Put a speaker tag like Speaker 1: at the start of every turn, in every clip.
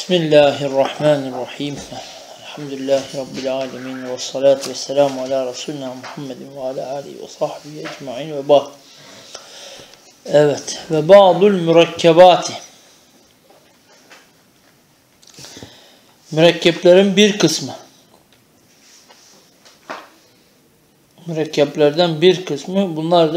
Speaker 1: Bismillahirrahmanirrahim. Elhamdülillahi Rabbil alemin. Ve salatu ve selamu ala Resulina Muhammedin ve ala alihi ve sahbihi ecma'in ve ba'd. Evet. Ve ba'dul mürekkebati. Mürekkeplerin bir kısmı. Mürekkeplerden bir kısmı. Bunlar da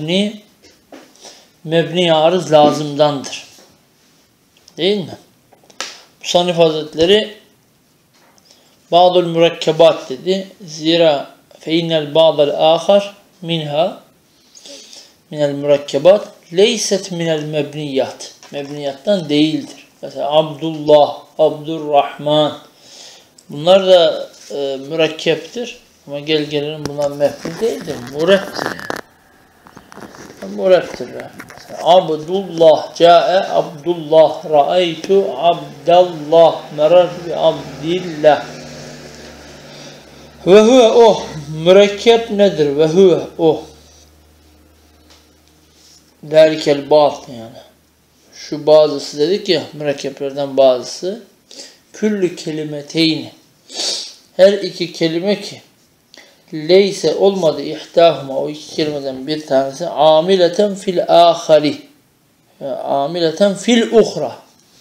Speaker 1: mebni arız lazımdandır. Değil mi? Musannif Hazretleri ba'dul mürekkebat dedi. Zira feinnel ba'dal ahar minel mürekkebat leyset minel mebniyat. Mebniyattan değildir. Mesela Abdullah, Abdurrahman. Bunlar da mürekkeptir. Ama gelelim bunlar mebni değildir. Murekkeptir yani. Murekkeptir yani. Abdullah ca'e Abdullah ra'aytu Abdallah merar bi Abdillah. Ve huve o. Mürekkep nedir? Ve huve o. Derikel bat yani. Şu bazısı dedik ya, mürekkeplerden bazısı. Küllü kelimeteyni. Her iki kelime ki leyse olmadı ihtahuma, o iki kelimeden bir tanesi amileten fil ahari, amileten fil uhra,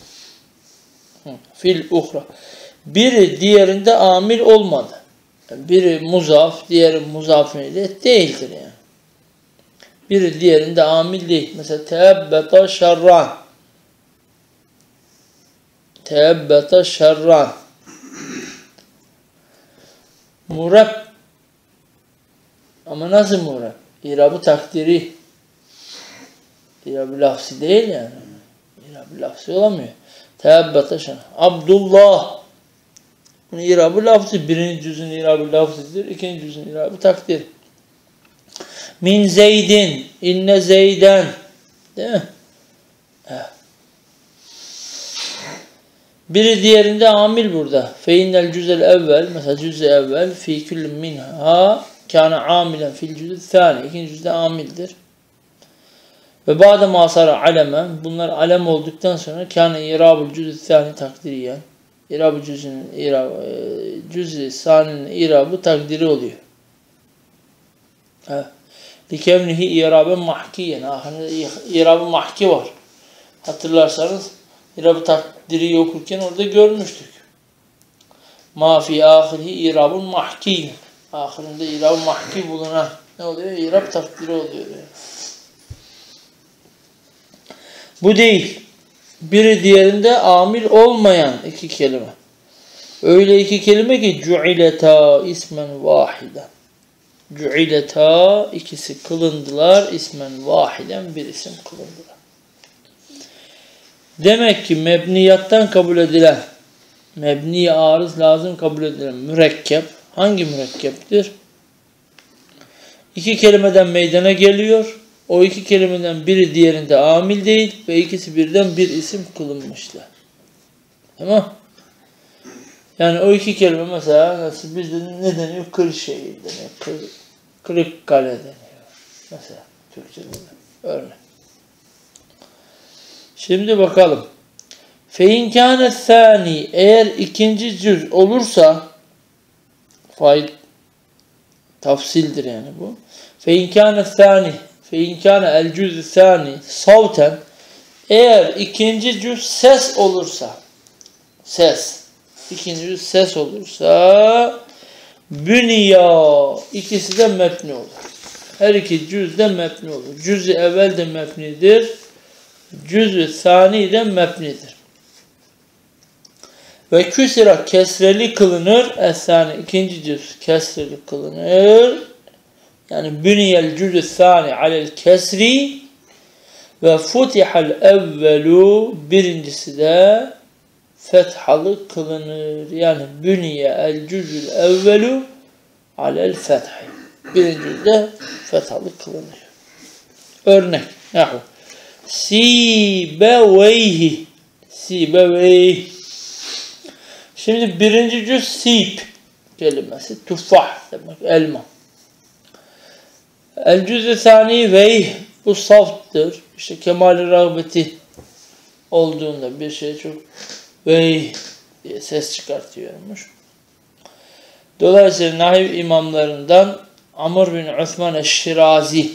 Speaker 1: fil uhra, biri diğerinde amil olmadı, biri muzaf, diğeri muzaf ile değildir yani, biri diğerinde amil değil. Mesela teebbeta şerran, teebbeta şerran, mureb. Ama nasıl mureb? İrabı takdiri. İrabı lafzı değil yani. İrabı lafzı olamıyor. Teebbeta şerran. Abdullah. Bunun irabı lafzı. Birinci cüzün irabı lafzıdır. İkinci cüzün irabı takdir. Min Zeydin. İnne Zeyden. Değil mi? Evet. Biri diğerinde amil burada. Feinnel cüzel evvel. Mesela cüz-i evvel. Fi küllün minha. Kâne amilen fil cüz-i thâni. İkinci cüzde amildir. Ve ba'de mâsara alemen. Bunlar alem olduktan sonra kâne irâbul cüz-i thâni takdiriyen. İrâb-ı cüz-i sâninin irâbı takdiri oluyor. Evet. Likevnihi irâben mahkiyen. Ahirinde irâb-ı mahki var. Hatırlarsanız irâb-ı takdiri okurken orada görmüştük. Ma fi ahirihi irâbun mahkiyen. Ahirinde irab mahki bulunan ne oluyor? İrab takdiri oluyor. Yani. Bu değil. Biri diğerinde amil olmayan iki kelime. Öyle iki kelime ki cu'ileta ismen vahiden. Cu'ileta ikisi kılındılar. İsmen vahiden bir isim kılındılar. Demek ki mebniyattan kabul edilen, mebni arız lazım kabul edilen mürekkep hangi mürekkeptir? İki kelimeden meydana geliyor. O iki kelimeden biri diğerinde amil değil ve ikisi birden bir isim kılınmışlar. Tamam? Yani o iki kelime mesela nasıl bizde ne deniyor? Kırşehir deniyor. Kırıkkale deniyor. Mesela Türkçe'de örnek. Şimdi bakalım. Fein kâne thâni, eğer ikinci cüz olursa faid tafsildir yani bu. Fein kâne thâni, fein kâne el cüz-ü thâni savten, eğer ikinci cüz ses olursa, ses, ikinci cüz ses olursa büniyâ, ikisi de mebni olur. Her iki cüz de mebni olur. Cüz-i evvel de mebnidir. Cüz-ü thâni de mebnidir. Ve küsira kesreli kılınır. Es-sâni ikinci cüz kesreli kılınır. Yani büniyel cüz-ü thâni alel kesri ve futihal evvelu birincisi de fethalı kılınır. Yani büniye el cüz'ül evvelu alel fethi. Birinci de fethalı kılınır. Örnek. Yahu. Sibeveyhi. Sibeveyhi. Şimdi birinci cüz sip kelimesi. Tufah demek. Elma. El cüz-ü sani veyh. Bu saftır. İşte kemal-i rağbeti olduğunda bir şey çok vey diye ses çıkartıyormuş. Dolayısıyla nahiv imamlarından Amr bin Osman Eşşirazi,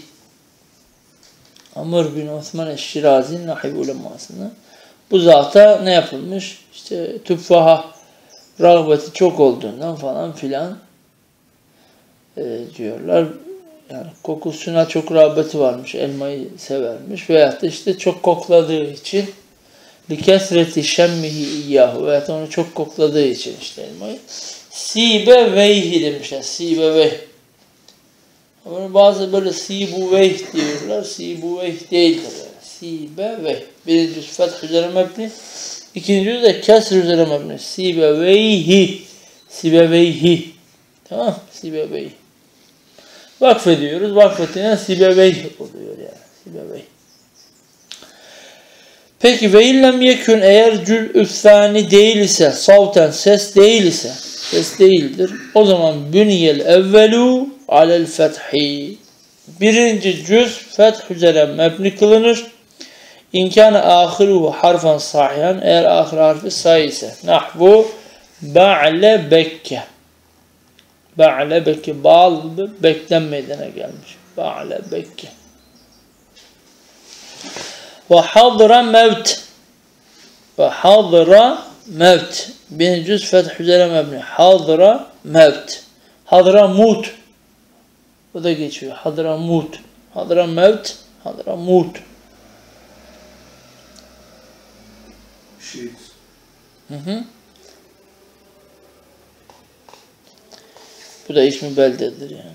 Speaker 1: Amr bin Osman Eşşirazi nahiv ulemasını, bu zata ne yapılmış? İşte tüffaha rağbeti çok olduğundan falan filan diyorlar. Yani kokusuna çok rağbeti varmış, elmayı severmiş veyahut da işte çok kokladığı için likesreti şemmihi iyyahu veyahut da onu çok kokladığı için işte elmayı sibe veyhi demişler. Sibe veyh. Ama bazı böyle sibu veyh diyorlar. Sibu veyh değildir. Yani. Sibe veyh. Birinci cüz feth üzere mebni. İkinci cüz de kesr üzere mebni. Sibe veyhi. Sibe veyhi. Tamam. Sibe veyhi. Vakfediyoruz. Vakfettiğinden sibe veyh oluyor yani. Sibe veyh. Peki ve illem yekün eğer cüz-üffani değil ise, savten ses değil ise, ses değildir. O zaman bünyel evvelu alel fethi. Birinci cüz feth üzere mebni kılınır. İmkâne ahiruhu harfan sahihan, eğer ahir harfi sahih ise. Nahvu ba'le bekke. Ba'le bekke. Bağlı bekten meydana gelmiş. Ba'le bekke. Ve hadra mevt. Ve hadra mevt. Birinci cüz feth üzere mebni. Hadra mevt. Hadra mut. Bu da geçiyor. Hadra mut. Hadra mevt. Hadra mut.
Speaker 2: Şehit.
Speaker 1: Bu da ismi beldedir yani.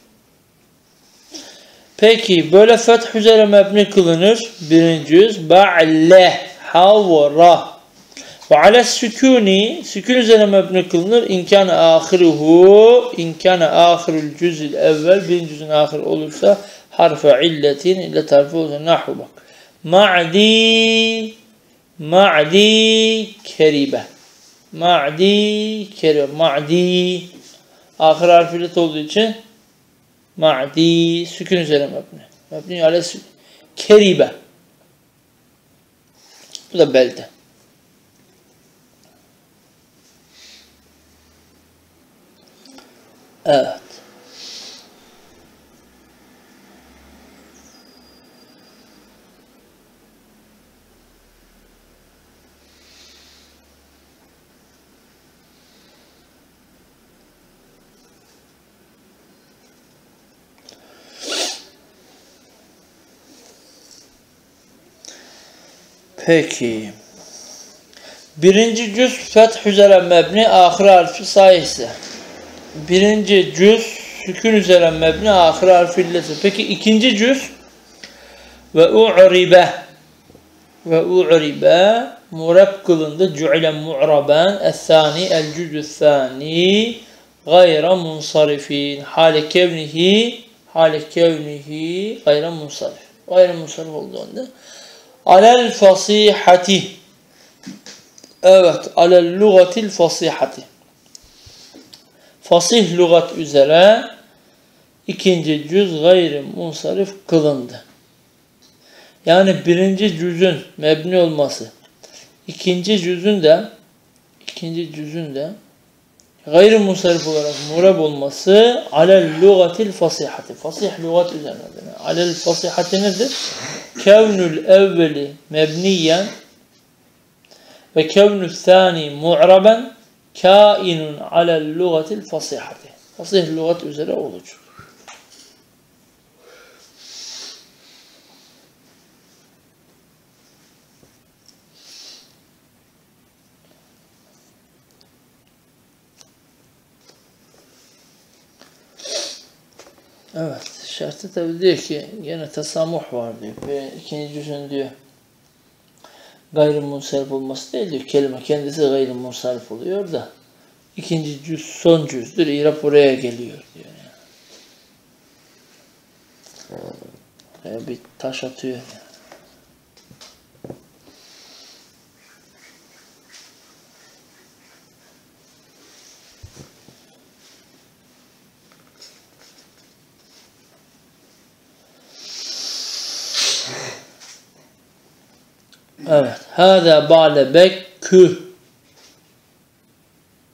Speaker 1: Peki böyle feth üzere mebni kılınır. Birinci cüz. Ba'le. Havra. Ve ale sükûni. Sükûn üzere mebni kılınır. İmkâne ahiruhu. İmkâne ahirul cüz'il evvel. Birinci cüzün ahir olursa harfe illetin. İllet harfi olursa. Nahu bak. Ma'di. Ma'di keribe. Ma'di keribe. Ma'di. Ahir harfi illet olduğu için ma'di sükun üzere mebni. Mebni ale keribe. Bu da belde. Evet. Peki. Birinci cüz feth üzere mebni, ahir harfi sahih ise. Birinci cüz sükun üzere mebni, ahir harfi illesi. Peki ikinci cüz ve u'ribe. Ve u'ribe murab kılındı. Cu'ile mu'raben es-sani el-cüzü-thani gayra munsarifin. Hale kevnihi gayra munsarif. Gayra munsarif olduğunda alel fasihati. Evet, alel lugatil fasihati. Fasih lügat üzere ikinci cüz gayri munsarif kılındı. Yani birinci cüzün mebni olması, ikinci cüzün de gayri munsarif olarak murab olması alel lugatil fasihati. Fasih lügat üzerinedir. Alel fasihati nedir? Kevnül evveli mebniyen ve kevnül thani mu'raben kainun alel lugatil fasihati. Fasih lügat üzere olacak. Evet. Şartı tabi diyor ki yine tesamuh var diyor. Ve ikinci cüzün diyor gayrimunsarif olması değil diyor. Kelime kendisi gayrimunsarif oluyor da ikinci cüz son cüzdür. İrab oraya geliyor diyor. Yani. Bir taş atıyor. Evet. Hâzâ ba'le bekkü.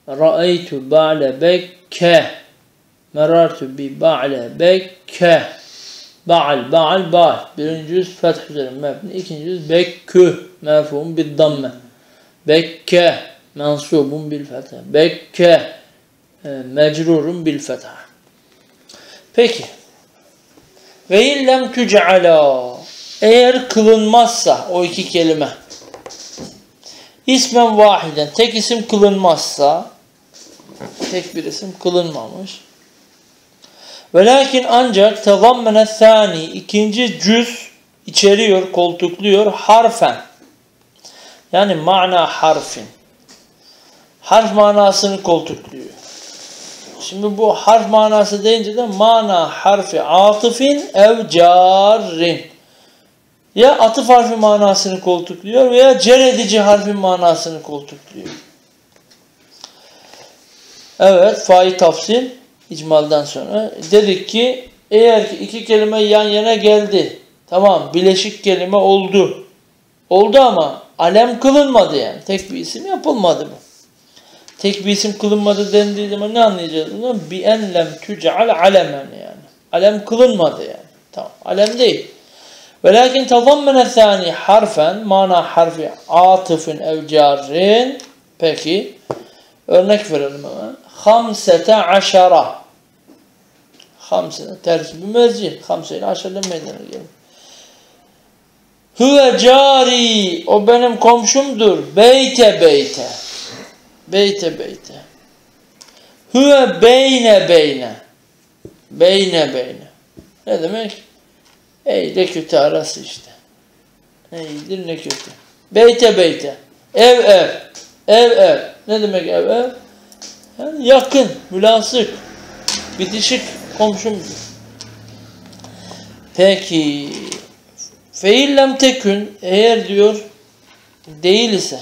Speaker 1: Ra'eytu ba'le bekke. Merartu bi ba'le bekke. Ba'al, ba'al, ba'al. Birinci yüz feth üzere mebni. İkinci yüz bekkü. Merfu'un bil damme. Bekke. Mensubun bil fetha. Bekke. Mecrurun bil fetha. Peki. Ve illem tüc'ala. Eğer kılınmazsa o iki kelime. İsmen vahiden. Tek isim kılınmazsa. Tek bir isim kılınmamış. Velakin ancak tezammene thani. İkinci cüz içeriyor, koltukluyor. Harfen. Yani mana harfin. Harf manasını koltukluyor. Şimdi bu harf manası deyince de mana harfi atıfin ev carrin. Ya atıf harfi manasını koltukluyor veya cer edici harfin manasını koltukluyor. Evet, fa'i tafsil icmalden sonra dedik ki eğer ki iki kelime yan yana geldi. Tamam, bileşik kelime oldu. Oldu ama alem kılınmadı yani. Tek bir isim yapılmadı bu. Tek bir isim kılınmadı dendiği zaman ne anlayacağız bundan? Bi en lem tüc'al alemen yani. Alem kılınmadı yani. Tamam. Alem değil. Velakin tazammene thani harfen mana harfi atıfın ev carrin. Peki. Örnek verelim hemen. Hamsete aşara. Hamsete terkibi mezci. Hamse ile aşerden meydana gelir. Huve cari. O benim komşumdur. Beyte beyte. Beyte beyte. Huve beyne beyne. Beyne beyne. Ne demek? Ey de kötü arası işte. Ne iyidir ne kötü. Beyte beyte. Ev ev. Ev ev. Ne demek ev ev? Yani yakın, mülasık, bitişik komşumdur. Peki. Feillem tekün eğer diyor değil ise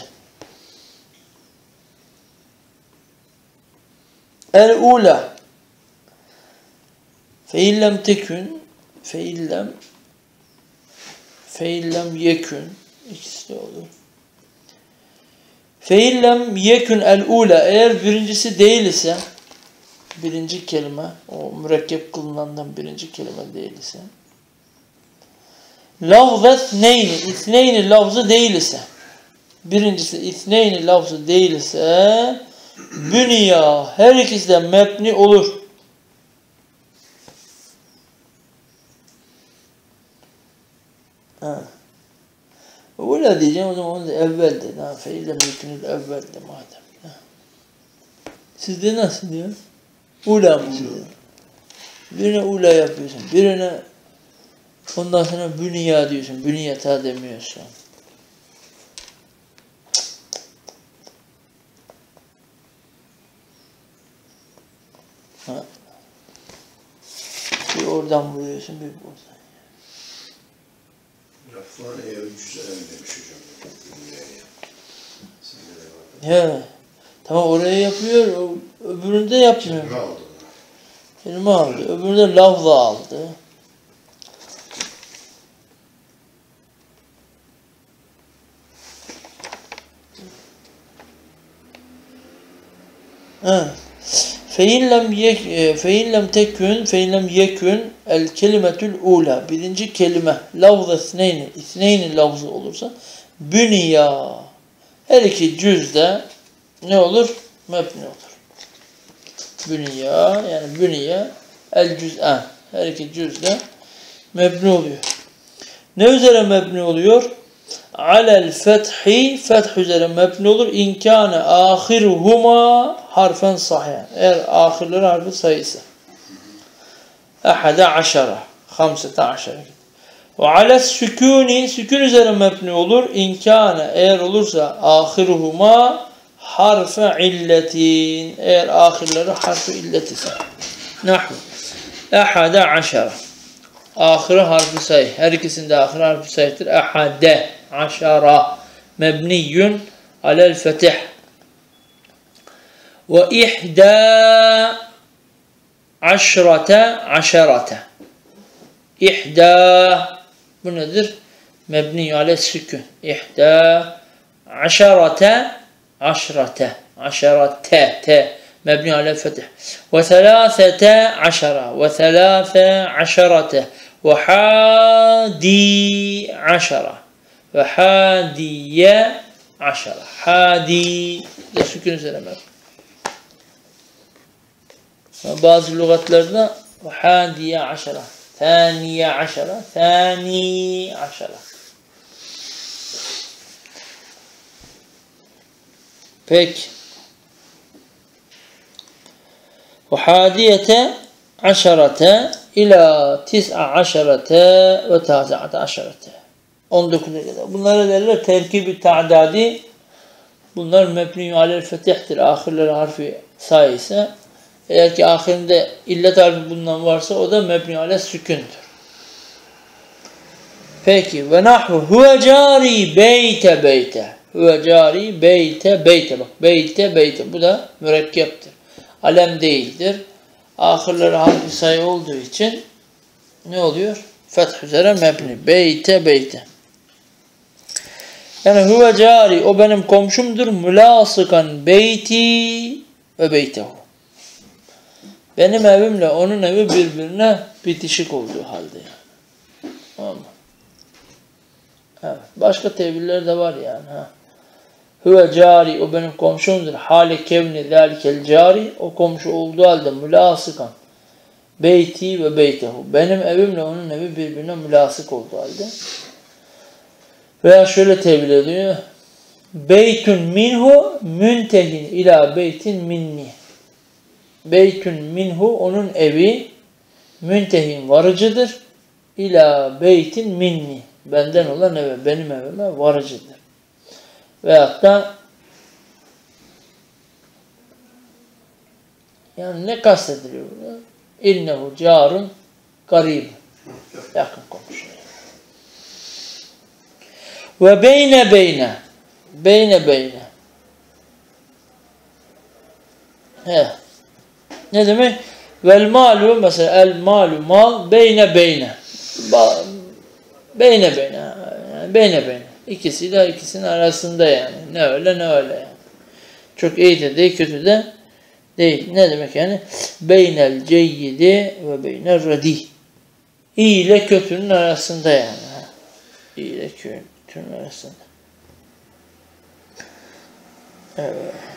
Speaker 1: el-ula feillem tekün feillem yekün ikisi de olur. Feillem yekün el-ula eğer birincisi değil ise birinci kelime o mürekkep kılınandan birinci kelime değil ise lafzet neyni isneyni lafzı değil ise birincisi isneyni lafzı değil ise büniya her ikisi de mebni olur. Öyle diyeceğim o zaman onu da evvel de. Feillem yekünül evvel de madem. Sizde nasıl diyor? Ula mı diyor? Birine ula yapıyorsun. Birine ondan sonra büniya diyorsun. Bünyeta demiyorsun. Bir oradan vuruyorsun, bir buradan.
Speaker 2: Raflan eğer cüzelen demiş hocam.
Speaker 1: He. Tamam oraya yapıyor, öbüründe yapmıyor.
Speaker 2: Kelime aldı.
Speaker 1: Kelime aldı. Öbüründe lafza aldı. Feillem yekün el kelimetül ula birinci kelime lafz isneyni lafzı olursa büniya her iki cüzde ne olur? Mebni olur. Büniya yani büniye el cüz'en her iki cüzde mebni oluyor. Ne üzere mebni oluyor? Alel fethi feth üzere mebni olur. İnkâne âhiruhuma harfen sahih. Eğer ahirleri harfi sayısı. Ehade aşara. Hamsete aşara. Ve alel sükûni sükûn üzere mebni olur. İnkâne eğer olursa ahiruhuma harfe illetin. Eğer ahirleri harfi illet ise. Nahvu. Ehade aşara. Ahire harfi sayı. Her ikisinde ahire harfi sayıdır. Ehade aşara mebniyyun alel fetih. Ve ihda aşrate aşarate. İhda bu nedir? Mebniyyun alel sükun. İhda aşarate aşrate. عشرة مبني على الفتح وثلاثة عشرة وثلاث عشرة وحادي عشرة وحادي عشرة حادي sükun söylemek. Bazı lügatlarda hadiye aşara, thaniye aşara, thani aşara. Peki. Hadiyete aşarete ila tis'a aşarete ve tâzi'ate aşarete. 19'a kadar. Bunlara derler terkib-i ta'dadi. Bunlar mebni alel fetihtir. Ahirleri harfi sayısı. Eğer ki ahirinde illet harfi bulunan varsa o da mebni alel sükündür. Peki. Ve nahvu huve cari beyte beyte. Huve cari beyte beyte. Bak beyte beyte. Bu da mürekkeptir. Alem değildir. Ahirleri harfi sayı olduğu için ne oluyor? Feth üzere mebni. Beyte beyte. Yani huve cari, o benim komşumdur. Mülasıkan beyti ve beytehu. Benim evimle onun evi birbirine bitişik olduğu halde. Tamam mı? Evet. Başka teviller de var yani. Ha. Huve cari, o benim komşumdur. Hale kevni zâlikel cari, o komşu olduğu halde mülasıkan beyti ve beytehu. Benim evimle onun evi birbirine mülasık olduğu halde. Veya şöyle tevil ediyor. Beytun minhu müntehin ila beytin minni. Beytun minhu, onun evi, müntehin varıcıdır. İla beytin minni, benden olan eve, benim evime varıcıdır. Veyahut da yani ne kastediliyor burada? İnnehu carun garib. Yakın komşu. Ve beyne beyne. Beyne beyne. He. Ne demek? Vel malu, mesela el malu mal beyne beyne. Beyne beyne. Yani beyne beyne. İkisiyle ikisinin arasında yani. Ne öyle ne öyle yani. Çok iyi de değil, kötü de değil. Ne demek yani? Beynel ceyyidi ve beynel radi. İyi ile kötünün arasında yani. İyi ile kötünün arasında. Evet.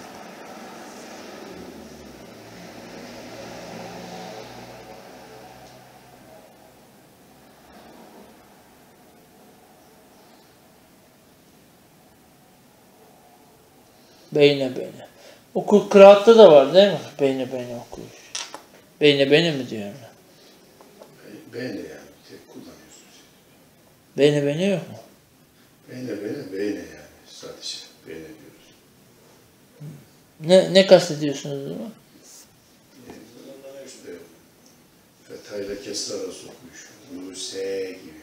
Speaker 1: Beyne beyne. Oku kıraatta da var değil mi? Beyne beyne okuyuş. Beyne beyne mi diyor?
Speaker 2: Beyne yani. Tek kullanıyorsunuz.
Speaker 1: Beyne beyne yok mu?
Speaker 2: Beyne yani. Sadece beyne diyoruz.
Speaker 1: Ne kastediyorsunuz o zaman?
Speaker 2: Bunlar işte fethayla kesra arası okumuş. Nuse gibi.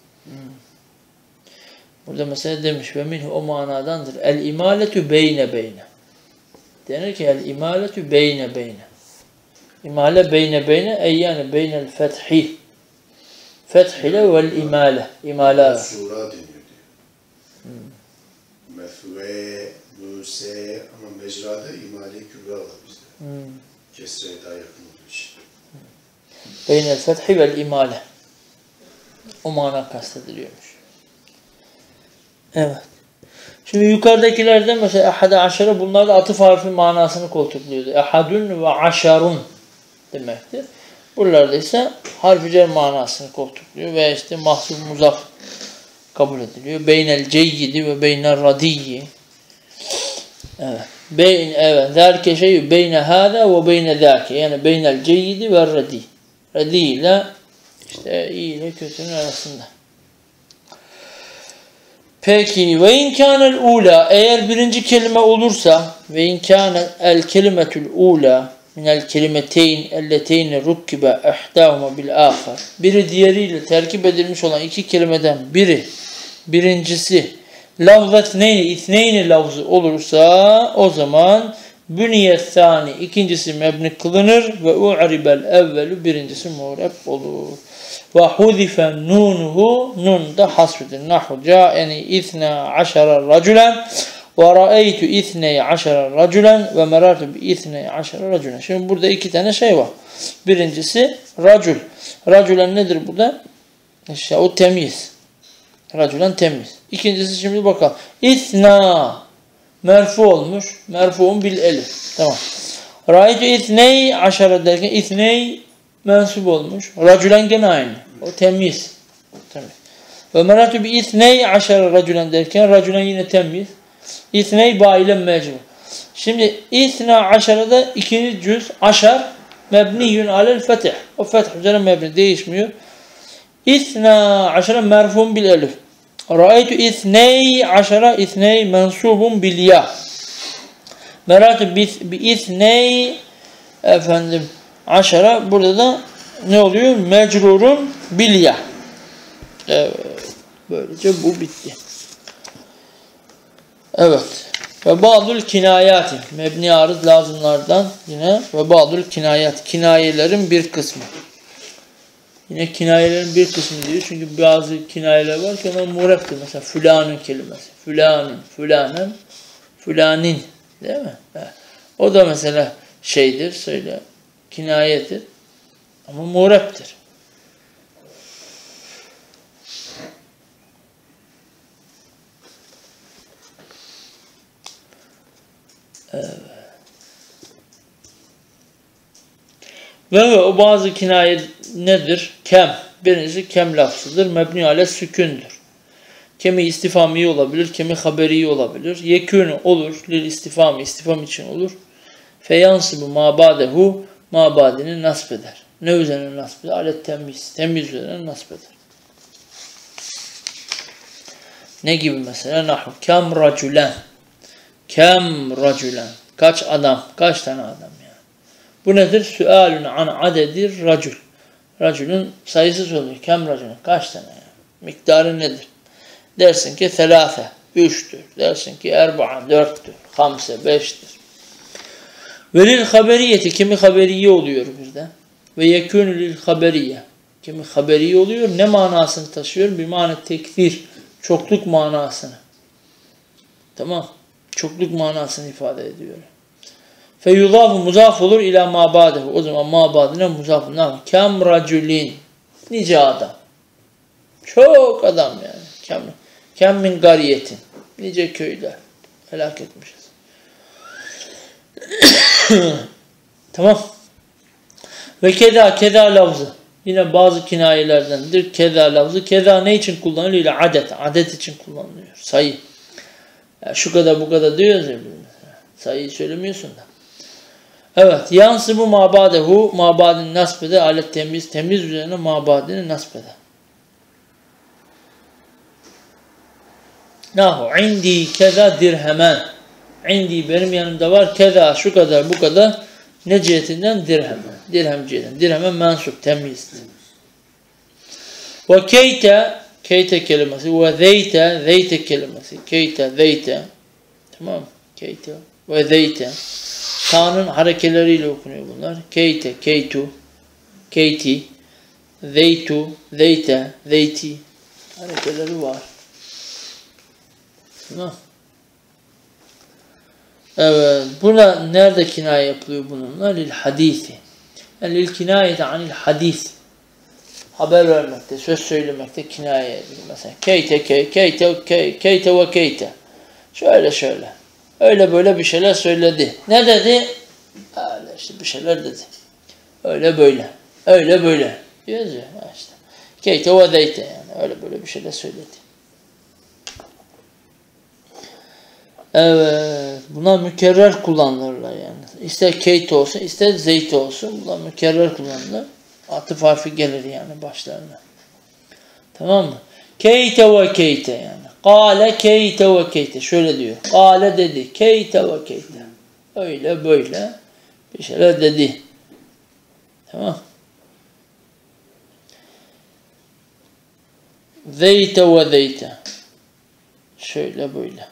Speaker 1: Burada mesela demiş ve minhu, o manadandır. El imaletu beyne beyne. Denir ki el imaletu beyne beyne. İmale beyne beyne ey yani beynel fethi. Feth ile vel imale. İmale.
Speaker 2: Sura deniyor diyor. Mefve, Nuse ama mecrada imale kübra var bizde. Kesreye daha yakın olduğu için.
Speaker 1: Beynel fethi vel imale. O mana kastediliyormuş. Evet. Şimdi yukarıdakilerde mesela ehade aşere, bunlar da atıf harfi manasını koltukluyordu. Ehadun ve aşarun demektir. Buralarda ise harfi cer manasını koltukluyor ve işte mahsub muzaf kabul ediliyor. Beynel ceyyidi ve beynel radiyyi. Evet. Evet. Zâlike şeyü beyne hâzâ ve beyne zâke. Yani beynel ceyyidi ve radi. Radi ile işte iyi ile kötünün arasında. Peki ve inkânel ula, eğer birinci kelime olursa ve inkânel el kelimetül ula minel kelimeteyn elleteyni rukkibe ihdâhuma bil âkhar. Biri diğeriyle terkip edilmiş olan iki kelimeden birincisi lafzat neyni itneyni lafzı olursa o zaman büniyet thani, ikincisi mebni kılınır ve u'ribel evvelu, birincisi mu'reb olur. Ve huzifen nunuhu, nun da hasfedir. Nahu ca'eni ithna aşara raculen Ve ra'eytu ithney aşara raculen ve merartu bi ithney aşara raculen. Şimdi burada iki tane şey var. Birincisi racul. Raculen nedir burada? İşte o temyiz. Raculen temyiz. İkincisi şimdi bakalım. İthna merfu olmuş. Merfuun bil elif. Tamam. Ra'eytu ithney aşara derken ithney mensup olmuş. Raculen gene aynı. O temyiz. Ve meratu bi ithney aşara raculen derken raculen yine temyiz. İthney bailen mecbur. Şimdi ithna aşarada ikinci cüz aşar mebniyun alel fetih. O fetih üzerine mebni değişmiyor. İthna aşara merfun bil elif. Ra'eytu ithney aşara ithney mensubun bil ya. Meratu bi ithney efendim aşara burada da ne oluyor? Mecrurun bil ya. Evet. Böylece bu bitti. Evet. Ve ba'dul kinayati. Mebni arız lazımlardan yine ve ba'dul kinayat. Kinayelerin bir kısmı. Yine kinayelerin bir kısmı diyor. Çünkü bazı kinayeler var ki onlar muğreptir. Mesela fülanın kelimesi. Fülanın, fülanen, fülanin. Değil mi? O da mesela şeydir, söyle. Kinayetir. Ama muğreptir. Evet. Ve o bazı kinaye nedir? Kem. Birincisi kem lafzıdır. Mebni ale sükündür. Kemi istifami olabilir, kemi haberi olabilir. Yekûnü olur, lil istifami, istifam için olur. Feyansibu mabadehu, mabadini nasb eder. Ne üzerine nasb eder? Alet temiz, temiz üzerine nasb eder. Ne gibi mesela? Nahu, kem raculen. Kem raculen. Kaç adam, kaç tane adam yani. Bu nedir? Süalun an adedir racul. Raculun sayısı soruyor. Kem raculen. Kaç tane yani. Miktarı nedir? Dersin ki selâfe, 3'tür. Dersin ki erba'a, 4'tür. Hamse, 5'tir. Velil haberiyeti, kimi haberiye oluyor bizde. Ve yekûnü lil haberiye. Kimi haberiye oluyor. Ne manasını taşıyor? Bir mana tekfir. Çokluk manasını. Tamam. Çokluk manasını ifade ediyor. Fe yudâfu muzaf olur ila mabadehu. O zaman mabadine muzaf olur. Kem raculin. Nice adam. Çok adam yani. Kem min gariyetin. Nice köyler. Helak etmişiz. Tamam. Ve keda lafzı. Yine bazı kinayelerdendir. Keda lafzı. Keda ne için kullanılıyor? İle adet. Adet için kullanılıyor. Sayı. Ya şu kadar bu kadar diyoruz ya. Sayıyı söylemiyorsun da. Evet. Yansıbu mabadehu. Mabadini nasb eder. Alet temiz. Temiz üzerine mabadini nasb eder. Nahu. İndi keda dirhemen. İndi benim yanımda var. Keda şu kadar bu kadar. Ne cihetinden? Dirhem. Dirhem cihetinden. Dirhemen mensup. Temizdir. Ve keyte kelimesi. Ve zeyte kelimesi. Zeyte. Tamam. Keyte. Ve zeyte. Ta'nın harekeleriyle okunuyor bunlar. Keytu. Keyti. Zeyti. Harekeleri var. Tamam. Evet. Burada nerede kinaye yapılıyor bununla? Lil hadisi. Yani lil kinayeti anil hadis. Haber vermekte, söz söylemekte kinaye edilir. Mesela keyte ve keyte. Şöyle. Öyle böyle bir şeyler söyledi. Ne dedi? Öyle işte bir şeyler dedi. Öyle böyle. Diyoruz ya işte. Keyte ve zeyte yani. Öyle böyle bir şeyler söyledi. Evet. Bunlar mükerrer kullanılırlar yani. İster keyte olsun, ister zeyte olsun. Bunlar mükerrer kullanılır. Atıf harfi gelir yani başlarına. Tamam mı? Keyte ve keyte yani. Kâle keyte ve keyte. Şöyle diyor. Kâle dedi. Keyte ve keyte. Öyle böyle bir şeyler dedi. Tamam. Zeyte ve zeyte. Şöyle böyle.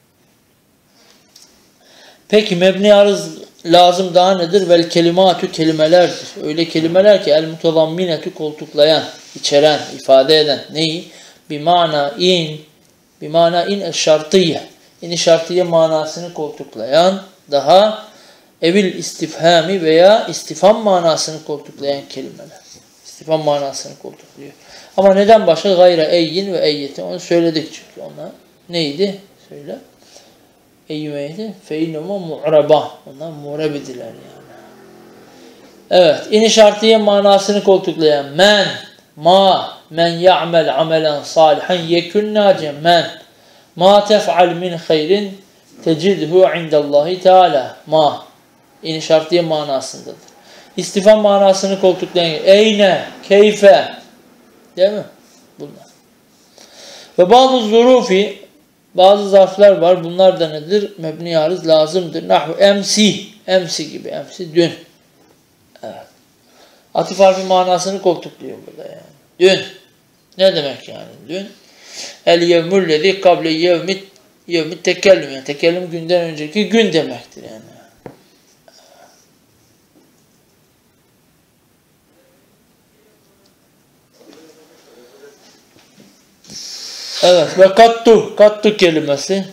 Speaker 1: Peki mebni arız lazım daha nedir? Vel kelimatü kelimelerdir. Öyle kelimeler ki el mutazamminetü koltuklayan, içeren, ifade eden. Neyi? Bir mana in şartiye. İni şartiye manasını koltuklayan, daha evil istifhami veya istifham manasını koltuklayan kelimeler. İstifham manasını koltukluyor. Ama neden başka? Gayre eyyin ve eyyeti. Onu söyledik çünkü onlar. Neydi? Söyle. Eyyümeydi. Feinnuma mu'raba. Onlar mu'rebidiler yani. Evet. İni şartiye manasını koltuklayan men, ma, men ya'mel amelen salihan yekun nacem men, ma tef'al min hayrin tecidhu indallahi teala. Ma. İni şartiye manasındadır. İstifham manasını koltuklayan eyne, keyfe. Değil mi? Bunlar. Ve bazı zurufi, bazı zarflar var. Bunlar da nedir? Mebni arız lazımdır. Nahvu emsi. Emsi gibi. Emsi dün. Evet. Atıf harfi manasını koltukluyor burada yani. Dün. Ne demek yani dün? El yevmüllezi kable yevmi tekellüm. Yani tekellüm günden önceki gün demektir yani. Evet ve kattu. Kattu kelimesi.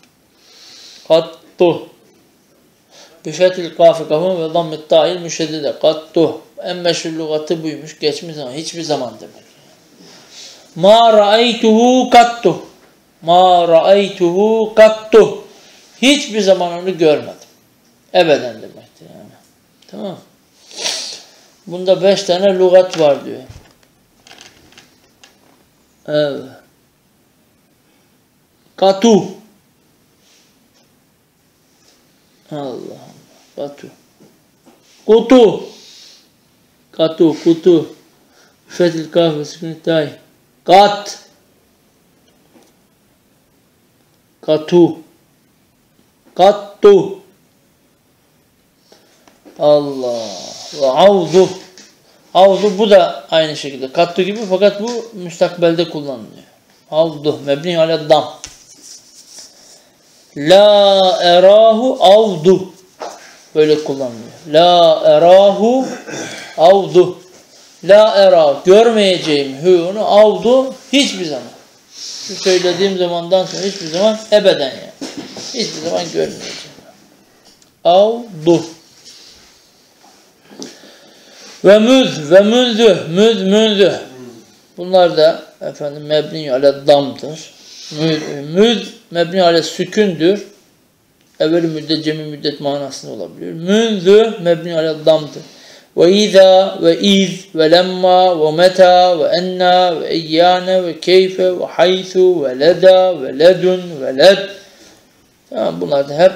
Speaker 1: Kattu. Bifetil kafi kafın ve dammit ta'il müşeddide. Kattu. En meşhur lügatı buymuş. Geçmiş zaman. Hiçbir zaman demek. Ma ra'aytuhu kattu. Ma ra'aytuhu kattu. Hiçbir zaman onu görmedim. Ebeden demektir yani. Tamam. Bunda 5 tane lügat var diyor. Evet. Katu. Allah Allah. Katu. Kutu. Katu. Kutu. Fethil kahve sıkıntı tay. Kat. Katu. Kattu. Allah. Ve avdu. Avdu bu da aynı şekilde. Kattu gibi fakat bu müstakbelde kullanılıyor. Avdu. Mebni ala dam. La erahu avdu. Böyle kullanılıyor. La erahu avdu. La erahu. Görmeyeceğim hü'unu avdu hiçbir zaman. Şu söylediğim zamandan sonra hiçbir zaman ebeden yani. Hiçbir zaman görmeyeceğim. Avdu. Ve müz ve müzdü. Bunlar da efendim mebni ala damdır. Müz mebni ala sükündür. Evvel müddet, cemi müddet manasında olabilir. Mündü mebni ala damdır. Ve izâ ve iz ve lemma ve meta ve enna ve eyyâne ve keyfe ve haythu ve leda ve ledun ve led. Tamam, bunlar da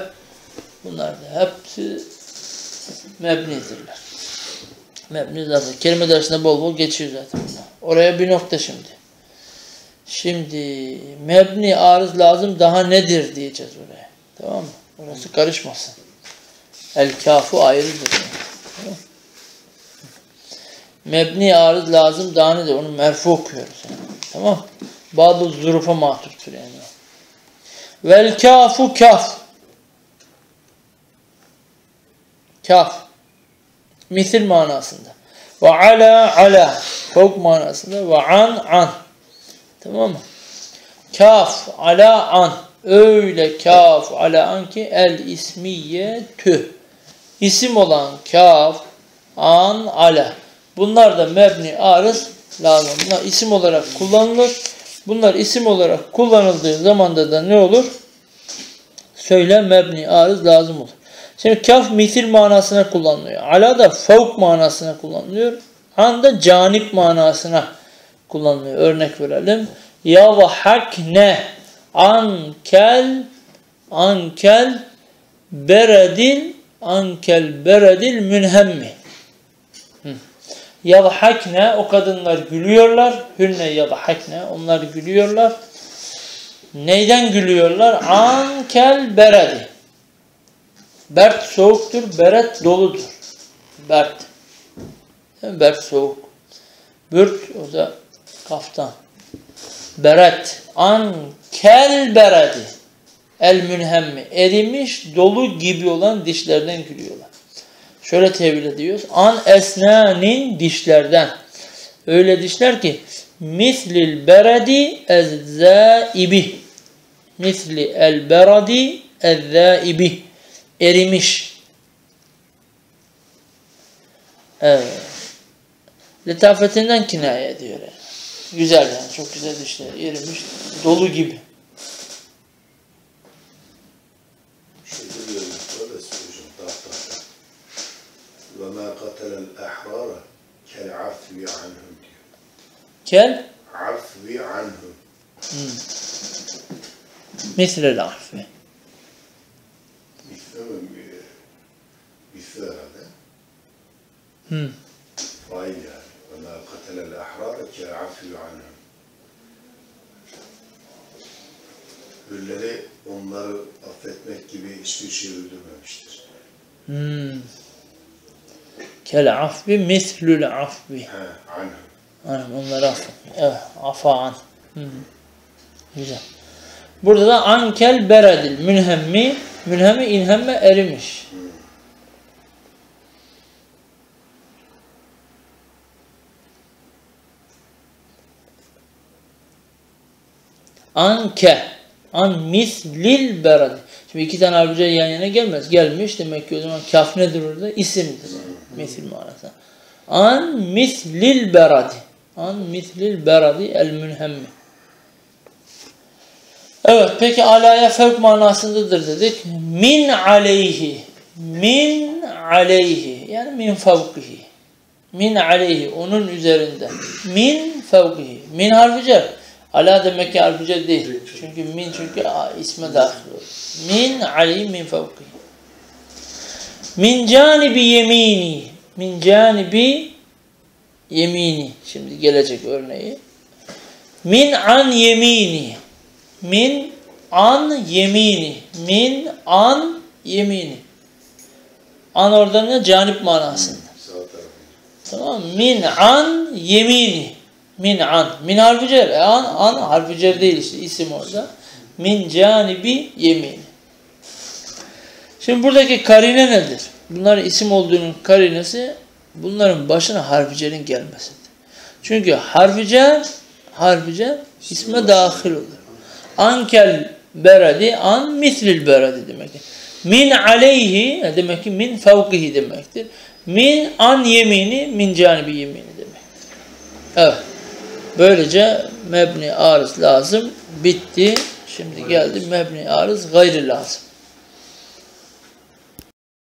Speaker 1: hepsi mebnidirler. Mebni zaten. Kelime dersinde bol bol geçiyor zaten bunlar. Oraya bir nokta şimdi. Şimdi mebni arız lazım daha nedir diyeceğiz oraya. Tamam mı? Orası karışmasın. El kafu ayrıdır. Tamam. Mebni arız lazım daha nedir? Onu merfu okuyoruz. Yani. Tamam. Bazı zurufa matuftur yani. Vel kafu kaf. Kaf. Misil manasında. Ve ala. Fevk manasında. Ve an. Tamam mı? Kaf, ala, an. Öyle kaf, ala, an ki el ismiyetü. İsim olan kaf, an, ala. Bunlar da mebni arız lazım. Bunlar isim olarak kullanılır. Bunlar isim olarak kullanıldığı zamanda da ne olur? Söyle mebni arız lazım olur. Şimdi kaf misil manasına kullanılıyor. Ala da fevk manasına kullanılıyor. An da canip manasına kullanılıyor. Örnek verelim. Yadhakne ankel beredil münhemmi. Yadhakne o kadınlar gülüyorlar. Hünne yadhakne onlar gülüyorlar. Neyden gülüyorlar? Ankel beredi. Bert soğuktur, beret doludur. Bert. Bert soğuk. Bürt o da kaftan. Beret. Ankel beredi. El münhemmi. Erimiş, dolu gibi olan dişlerden gülüyorlar. Şöyle tevil ediyoruz. An esnanin dişlerden. Öyle dişler ki mislil beredi ezzaibi. misli el beradi el-zâibi. Erimiş. Evet. Letafetinden kinaye ediyor yani. Güzel yani. Çok güzel işte. Erimiş. Dolu gibi.
Speaker 2: Şöyle diyorum. Öyle söyleyeceğim. Tahtada. وَمَا قَتَلَ الْأَحْرَارَ كَالْعَفْوِ عَنْهُمْ diyor.
Speaker 1: Kel
Speaker 2: عَفْوِ عَنْهُمْ.
Speaker 1: mislel affi.
Speaker 2: Misli herhalde.
Speaker 1: Hı.
Speaker 2: Fail yani. وَمَا قَتَلَ الْأَحْرَارَ كَالْعَفْوِ عَنْهُمْ. Hürleri onları affetmek gibi hiçbir şey öldürmemiştir.
Speaker 1: Kel affi mislül affi.
Speaker 2: Anhum.
Speaker 1: Anhum onları affetmek. Evet. Afa'an. Güzel. Burada da ankel beradil. Münhemmi. Münhemmi inhemme erimiş. Anke. An mislil beradi. Şimdi iki tane harfice yan yana gelmez. Gelmiş demek ki o zaman kaf nedir orada? İsimdir. Misil manası. An mislil beradi. An mislil beradi el münhemmi. Evet peki alaya fevk manasındadır dedik. Min aleyhi. Min aleyhi. Yani min fevkihi. Min aleyhi. Onun üzerinde. Min fevkihi. Min harfi cer. Ala demek ki harfi cer değil. Çünkü min isme dahil olur. Min aleyhi min fevkihi. Min canibi yemini. Min canibi yemini. Şimdi gelecek örneği. Min an yemini. Min an yemini. Min an yemini. An orada ne? Canip manasında. Tamam mı? Min an yemini. Min an. Min harfi cer. An harfi cer değil işte. İsim orada. Min canibi yemini. Şimdi buradaki karine nedir? Bunların isim olduğunun karinesi bunların başına harfi cerin gelmesidir. Çünkü harfi cer isme dahil olur. Ankel beradi an mislil beradi demektir. Min aleyhi demek ki min fevkihi demektir. Min an yemini min canibi yemini demektir. Evet. Böylece mebni arız lazım bitti. Şimdi geldi mebni arız gayri lazım.